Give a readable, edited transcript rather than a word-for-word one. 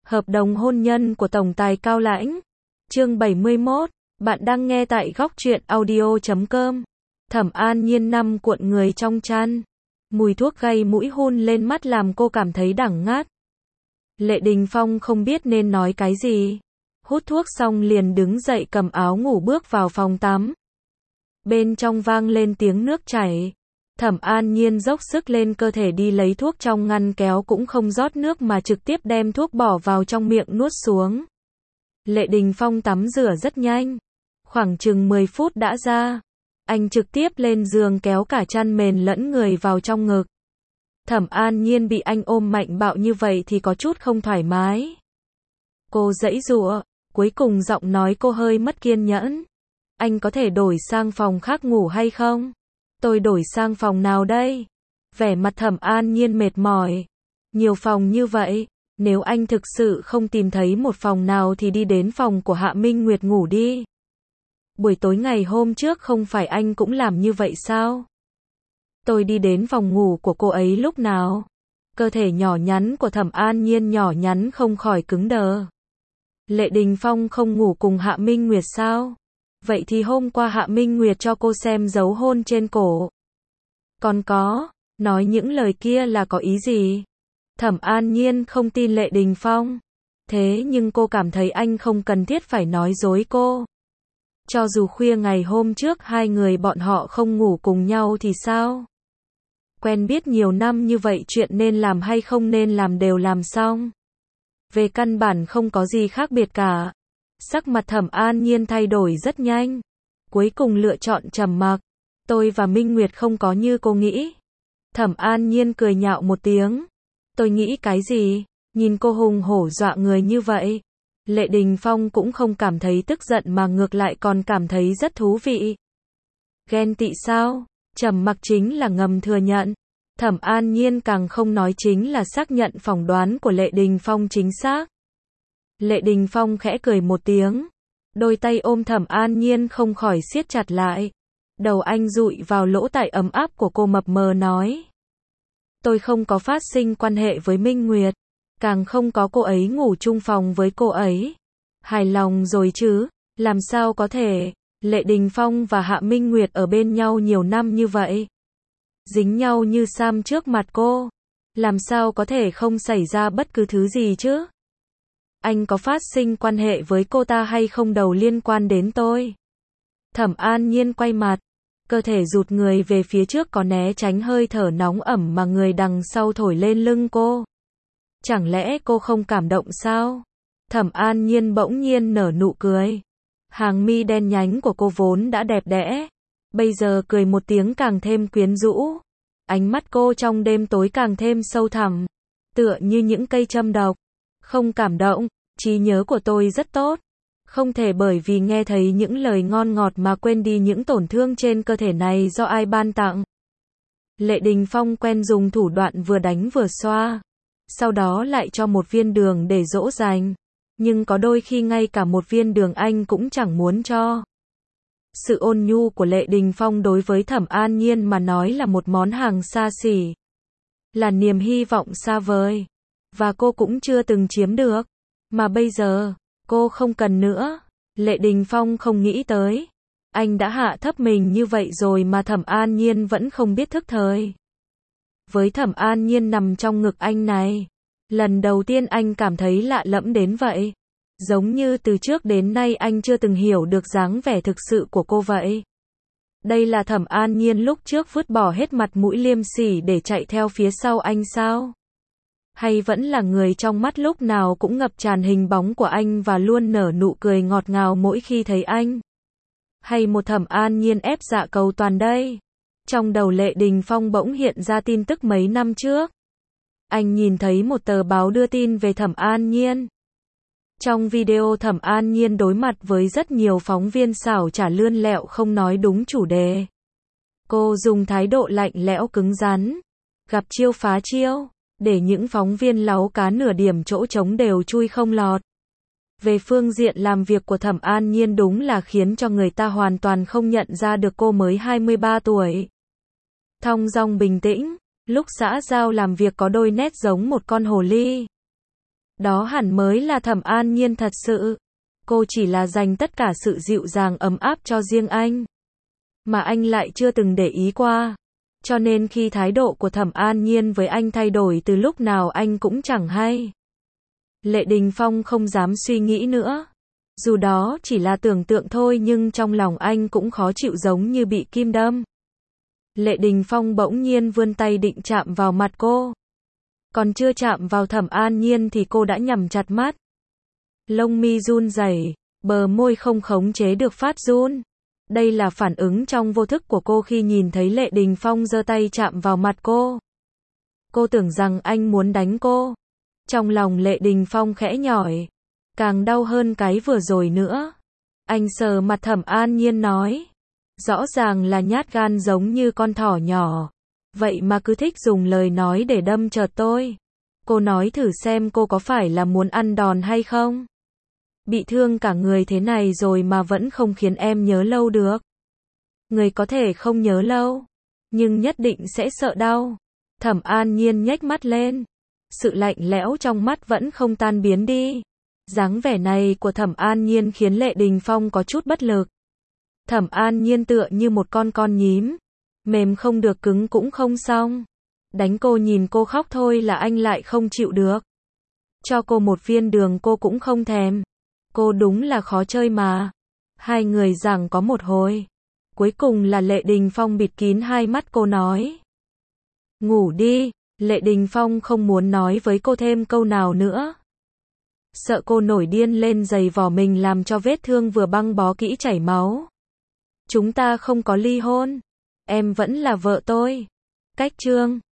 Hợp đồng hôn nhân của Tổng tài Cao Lãnh. Chương 71. Bạn đang nghe tại góc truyện audio.com. Thẩm An Nhiên nằm cuộn người trong chăn. Mùi thuốc gây mũi hun lên mắt làm cô cảm thấy đắng ngắt. Lệ Đình Phong không biết nên nói cái gì. Hút thuốc xong liền đứng dậy cầm áo ngủ bước vào phòng tắm. Bên trong vang lên tiếng nước chảy. Thẩm An Nhiên dốc sức lên cơ thể đi lấy thuốc trong ngăn kéo cũng không rót nước mà trực tiếp đem thuốc bỏ vào trong miệng nuốt xuống. Lệ Đình Phong tắm rửa rất nhanh. Khoảng chừng 10 phút đã ra. Anh trực tiếp lên giường kéo cả chăn mền lẫn người vào trong ngực. Thẩm An Nhiên bị anh ôm mạnh bạo như vậy thì có chút không thoải mái. Cô giãy giụa, cuối cùng giọng nói cô hơi mất kiên nhẫn. Anh có thể đổi sang phòng khác ngủ hay không? Tôi đổi sang phòng nào đây? Vẻ mặt Thẩm An Nhiên mệt mỏi. Nhiều phòng như vậy, nếu anh thực sự không tìm thấy một phòng nào thì đi đến phòng của Hạ Minh Nguyệt ngủ đi. Buổi tối ngày hôm trước không phải anh cũng làm như vậy sao? Tôi đi đến phòng ngủ của cô ấy lúc nào? Cơ thể nhỏ nhắn của Thẩm An Nhiên nhỏ nhắn không khỏi cứng đờ. Lệ Đình Phong không ngủ cùng Hạ Minh Nguyệt sao? Vậy thì hôm qua Hạ Minh Nguyệt cho cô xem dấu hôn trên cổ. Còn có, nói những lời kia là có ý gì? Thẩm An Nhiên không tin Lệ Đình Phong. Thế nhưng cô cảm thấy anh không cần thiết phải nói dối cô. Cho dù khuya ngày hôm trước hai người bọn họ không ngủ cùng nhau thì sao? Quen biết nhiều năm như vậy chuyện nên làm hay không nên làm đều làm xong. Về căn bản không có gì khác biệt cả. Sắc mặt Thẩm An Nhiên thay đổi rất nhanh. Cuối cùng lựa chọn trầm mặc. Tôi và Minh Nguyệt không có như cô nghĩ. Thẩm An Nhiên cười nhạo một tiếng. Tôi nghĩ cái gì? Nhìn cô hùng hổ dọa người như vậy. Lệ Đình Phong cũng không cảm thấy tức giận mà ngược lại còn cảm thấy rất thú vị. Ghen tị sao? Trầm mặc chính là ngầm thừa nhận. Thẩm An Nhiên càng không nói chính là xác nhận phỏng đoán của Lệ Đình Phong chính xác. Lệ Đình Phong khẽ cười một tiếng. Đôi tay ôm Thẩm An Nhiên không khỏi siết chặt lại. Đầu anh dụi vào lỗ tai ấm áp của cô mập mờ nói. Tôi không có phát sinh quan hệ với Minh Nguyệt. Càng không có cô ấy ngủ chung phòng với cô ấy. Hài lòng rồi chứ, làm sao có thể, Lệ Đình Phong và Hạ Minh Nguyệt ở bên nhau nhiều năm như vậy. Dính nhau như sam trước mặt cô. Làm sao có thể không xảy ra bất cứ thứ gì chứ? Anh có phát sinh quan hệ với cô ta hay không đầu liên quan đến tôi. Thẩm An Nhiên quay mặt. Cơ thể rụt người về phía trước có né tránh hơi thở nóng ẩm mà người đằng sau thổi lên lưng cô. Chẳng lẽ cô không cảm động sao? Thẩm An Nhiên bỗng nhiên nở nụ cười. Hàng mi đen nhánh của cô vốn đã đẹp đẽ. Bây giờ cười một tiếng càng thêm quyến rũ. Ánh mắt cô trong đêm tối càng thêm sâu thẳm. Tựa như những cây châm độc. Không cảm động, trí nhớ của tôi rất tốt. Không thể bởi vì nghe thấy những lời ngon ngọt mà quên đi những tổn thương trên cơ thể này do ai ban tặng. Lệ Đình Phong quen dùng thủ đoạn vừa đánh vừa xoa. Sau đó lại cho một viên đường để dỗ dành. Nhưng có đôi khi ngay cả một viên đường anh cũng chẳng muốn cho. Sự ôn nhu của Lệ Đình Phong đối với Thẩm An Nhiên mà nói là một món hàng xa xỉ. Là niềm hy vọng xa vời. Và cô cũng chưa từng chiếm được. Mà bây giờ, cô không cần nữa. Lệ Đình Phong không nghĩ tới. Anh đã hạ thấp mình như vậy rồi mà Thẩm An Nhiên vẫn không biết thức thời. Với Thẩm An Nhiên nằm trong ngực anh này. Lần đầu tiên anh cảm thấy lạ lẫm đến vậy. Giống như từ trước đến nay anh chưa từng hiểu được dáng vẻ thực sự của cô vậy. Đây là Thẩm An Nhiên lúc trước vứt bỏ hết mặt mũi liêm sỉ để chạy theo phía sau anh sao? Hay vẫn là người trong mắt lúc nào cũng ngập tràn hình bóng của anh và luôn nở nụ cười ngọt ngào mỗi khi thấy anh? Hay một Thẩm An Nhiên ép dạ cầu toàn đây? Trong đầu Lệ Đình Phong bỗng hiện ra tin tức mấy năm trước. Anh nhìn thấy một tờ báo đưa tin về Thẩm An Nhiên. Trong video Thẩm An Nhiên đối mặt với rất nhiều phóng viên xảo trá lươn lẹo không nói đúng chủ đề. Cô dùng thái độ lạnh lẽo cứng rắn, gặp chiêu phá chiêu, để những phóng viên láu cá nửa điểm chỗ trống đều chui không lọt. Về phương diện làm việc của Thẩm An Nhiên đúng là khiến cho người ta hoàn toàn không nhận ra được cô mới 23 tuổi. Thong dong bình tĩnh, lúc xã giao làm việc có đôi nét giống một con hồ ly. Đó hẳn mới là Thẩm An Nhiên thật sự. Cô chỉ là dành tất cả sự dịu dàng ấm áp cho riêng anh, mà anh lại chưa từng để ý qua. Cho nên khi thái độ của Thẩm An Nhiên với anh thay đổi từ lúc nào anh cũng chẳng hay. Lệ Đình Phong không dám suy nghĩ nữa. Dù đó chỉ là tưởng tượng thôi nhưng trong lòng anh cũng khó chịu giống như bị kim đâm. Lệ Đình Phong bỗng nhiên vươn tay định chạm vào mặt cô. Còn chưa chạm vào Thẩm An Nhiên thì cô đã nhắm chặt mắt. Lông mi run rẩy, bờ môi không khống chế được phát run. Đây là phản ứng trong vô thức của cô khi nhìn thấy Lệ Đình Phong giơ tay chạm vào mặt cô. Cô tưởng rằng anh muốn đánh cô. Trong lòng Lệ Đình Phong khẽ nhỏi, càng đau hơn cái vừa rồi nữa. Anh sờ mặt Thẩm An Nhiên nói, rõ ràng là nhát gan giống như con thỏ nhỏ, vậy mà cứ thích dùng lời nói để đâm chợt tôi. Cô nói thử xem cô có phải là muốn ăn đòn hay không? Bị thương cả người thế này rồi mà vẫn không khiến em nhớ lâu được. Người có thể không nhớ lâu, nhưng nhất định sẽ sợ đau. Thẩm An Nhiên nhếch mắt lên. Sự lạnh lẽo trong mắt vẫn không tan biến đi. Dáng vẻ này của Thẩm An Nhiên khiến Lệ Đình Phong có chút bất lực. Thẩm An Nhiên tựa như một con nhím, mềm không được cứng cũng không xong. Đánh cô nhìn cô khóc thôi là anh lại không chịu được. Cho cô một viên đường cô cũng không thèm. Cô đúng là khó chơi mà. Hai người giằng có một hồi. Cuối cùng là Lệ Đình Phong bịt kín hai mắt cô nói. Ngủ đi. Lệ Đình Phong không muốn nói với cô thêm câu nào nữa. Sợ cô nổi điên lên giày vò mình làm cho vết thương vừa băng bó kỹ chảy máu. Chúng ta không có ly hôn. Em vẫn là vợ tôi. Cách chương